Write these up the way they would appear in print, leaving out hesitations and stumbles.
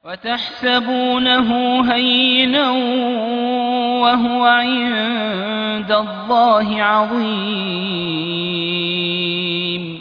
وتحسبونه هينا وهو عند الله عظيم.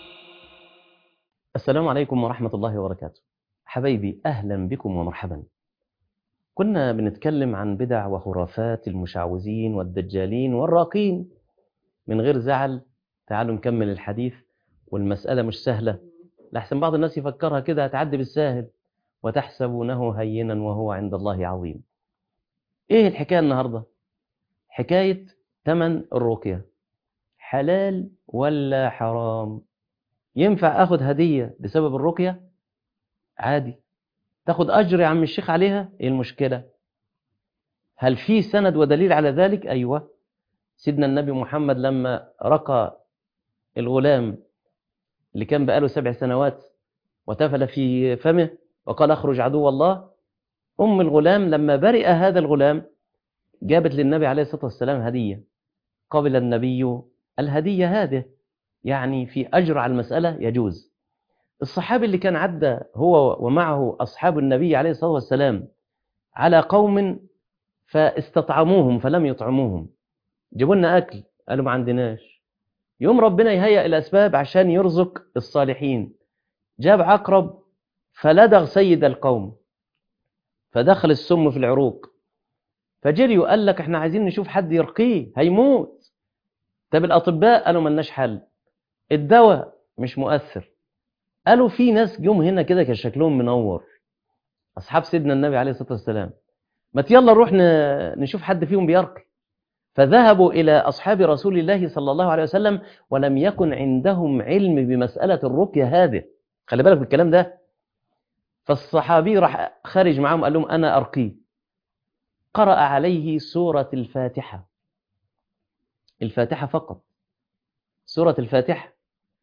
السلام عليكم ورحمة الله وبركاته. حبايبي، أهلا بكم ومرحبا. كنا بنتكلم عن بدع وخرافات المشعوذين والدجالين والراقين. من غير زعل، تعالوا نكمل الحديث. والمسألة مش سهلة، لحسن بعض الناس يفكرها كده هتعدي بالساهل. وتحسبونه هينا وهو عند الله عظيم. ايه الحكاية النهاردة؟ حكاية تمن الرقية، حلال ولا حرام؟ ينفع اخد هدية بسبب الرقية؟ عادي. تاخد أجر يا عم الشيخ عليها؟ إيه المشكلة؟ هل في سند ودليل على ذلك؟ أيوة. سيدنا النبي محمد لما رقى الغلام اللي كان بقاله 7 سنوات وتفل في فمه وقال اخرج عدو الله، أم الغلام لما برئ هذا الغلام جابت للنبي عليه الصلاة والسلام هدية. قبل النبي الهدية هذه، يعني في أجر على المسألة يجوز. الصحابي اللي كان عدى هو ومعه أصحاب النبي عليه الصلاة والسلام على قوم فاستطعموهم فلم يطعموهم، جابوا لنا أكل قالوا ما عندناش. يوم ربنا يهيئ الأسباب عشان يرزق الصالحين، جاب عقرب فلدغ سيد القوم فدخل السم في العروق، فجريوا قال لك احنا عايزين نشوف حد يرقيه هيموت. طب الأطباء قالوا ملناش حل، الدواء مش مؤثر. قالوا في ناس جم هنا كده كان شكلهم منور، أصحاب سيدنا النبي عليه الصلاة والسلام، ما يلا نروح نشوف حد فيهم بيرقي. فذهبوا إلى أصحاب رسول الله صلى الله عليه وسلم ولم يكن عندهم علم بمسألة الرقية هذه، خلي بالك بالكلام ده. فالصحابي راح خارج معهم قال لهم أنا أرقيه، قرأ عليه سورة الفاتحة، الفاتحة فقط، سورة الفاتحة،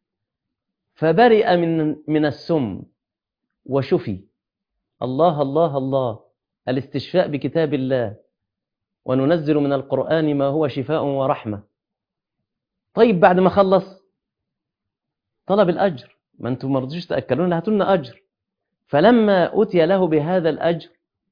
فبرئ من السم وشفي. الله الله الله، الاستشفاء بكتاب الله، وننزل من القرآن ما هو شفاء ورحمة. طيب بعد ما خلص طلب الأجر، ما أنتم ما رضيتوش تأكلون، هاتوا لنا أجر. فلما أتي له بهذا الأجر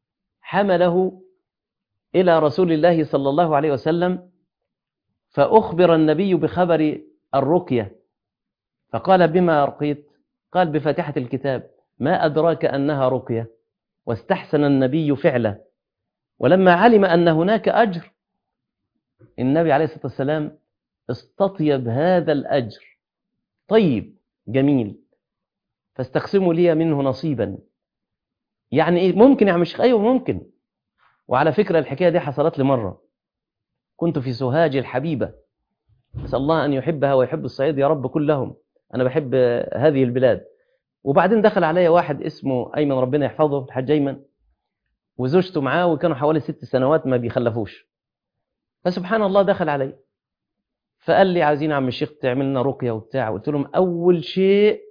حمله إلى رسول الله صلى الله عليه وسلم، فأخبر النبي بخبر الرقية، فقال بما رقيت؟ قال بفاتحة الكتاب. ما أدراك أنها رقية؟ واستحسن النبي فعله. ولما علم أن هناك أجر، النبي عليه الصلاة والسلام استطيب هذا الأجر. طيب جميل، فاستقسموا لي منه نصيبا. يعني إيه ممكن يا عم الشيخ؟ أيوه ممكن. وعلى فكرة الحكاية دي حصلت لي مرة، كنت في سوهاج الحبيبة، أسأل الله أن يحبها ويحب الصعيد يا رب كلهم، أنا بحب هذه البلاد. وبعدين دخل علي واحد اسمه أيمن، ربنا يحفظه، الحاج أيمن، وزوجته معاه وكانوا حوالي 6 سنوات ما بيخلفوش. فسبحان الله دخل علي فقال لي عايزين يا عم الشيخ تعمل لنا رقية وبتاع. قلت لهم أول شيء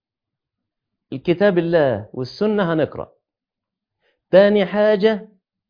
الكتاب الله والسنة هنقرأ، تاني حاجة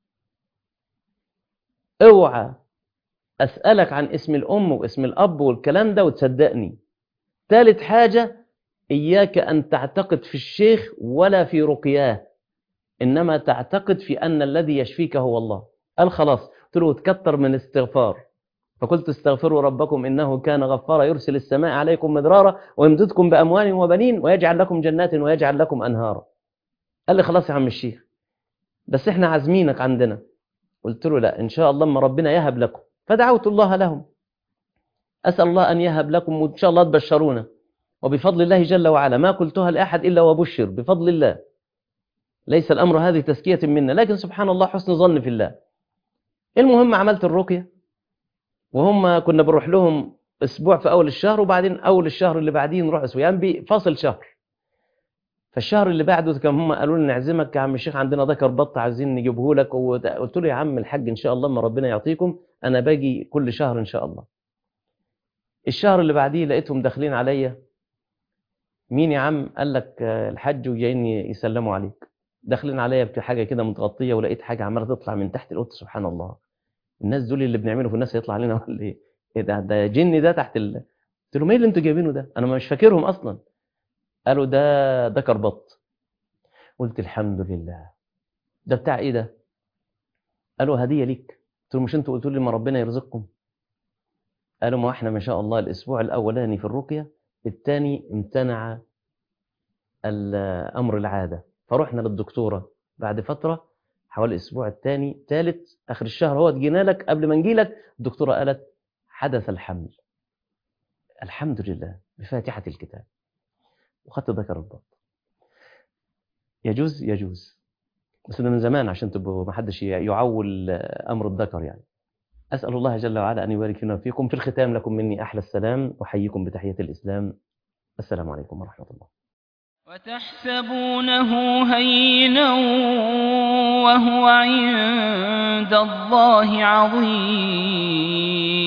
اوعى أسألك عن اسم الأم واسم الأب والكلام ده وتصدقني. ثالث حاجة إياك أن تعتقد في الشيخ ولا في رقياه، إنما تعتقد في أن الذي يشفيك هو الله. قال خلاص. قلت له تكتر من استغفار، فقلت استغفروا ربكم إنه كان غفارا يرسل السماء عليكم مدرارا ويمددكم بأموال وبنين ويجعل لكم جنات ويجعل لكم أنهارا. قال لي خلاص يا عم الشيخ، بس إحنا عازمينك عندنا. قلت له لا، إن شاء الله ما ربنا يهب لكم. فدعوت الله لهم، أسأل الله أن يهب لكم وإن شاء الله تبشرونا. وبفضل الله جل وعلا ما قلتها لأحد إلا وبشر بفضل الله، ليس الأمر هذه تزكية منا، لكن سبحان الله حسن ظن في الله. المهم عملت الرقية، وهم كنا بنروح لهم أسبوع في أول الشهر، وبعدين أول الشهر اللي بعديه نروح أسبوع، يعني بفاصل شهر. فالشهر اللي بعده كان هم قالوا لي نعزمك يا عم الشيخ، عندنا ذكر بط عايزين نجيبه لك. قلت له يا عم الحاج إن شاء الله ما ربنا يعطيكم أنا باجي كل شهر إن شاء الله. الشهر اللي بعديه لقيتهم داخلين عليا، مين يا عم؟ قال لك الحج وجايين يسلموا عليك. داخلين عليا بحاجه كده متغطيه، ولقيت حاجه عماله تطلع من تحت القط. سبحان الله، الناس دول اللي بنعمله في الناس هيطلع علينا ولا ايه؟ ايه ده جني ده تحت قلت لهم ايه اللي انتوا جايبينه ده؟ انا مش فاكرهم اصلا. قالوا ده كربط. قلت الحمد لله. ده بتاع ايه ده؟ قالوا هدية ليك. قلت له مش انتوا قلتوا لي ما ربنا يرزقكم؟ قالوا ما احنا ما شاء الله الاسبوع الاولاني في الرقية، الثاني امتنع امر العادة، فرحنا للدكتورة بعد فترة حوالي الاسبوع الثاني ثالث اخر الشهر، هو جينا لك قبل ما نجي لك الدكتورة قالت حدث الحمل. الحمد لله بفاتحة الكتاب، وخدت ذكر البط. يجوز يجوز، بس ده من زمان عشان تبقوا ما حدش يعول امر الذكر يعني. اسال الله جل وعلا ان يبارك فينا وفيكم. في الختام لكم مني احلى السلام، احييكم بتحية الاسلام. السلام عليكم ورحمة الله. وتحسبونه هينا وهو عند الله عظيم.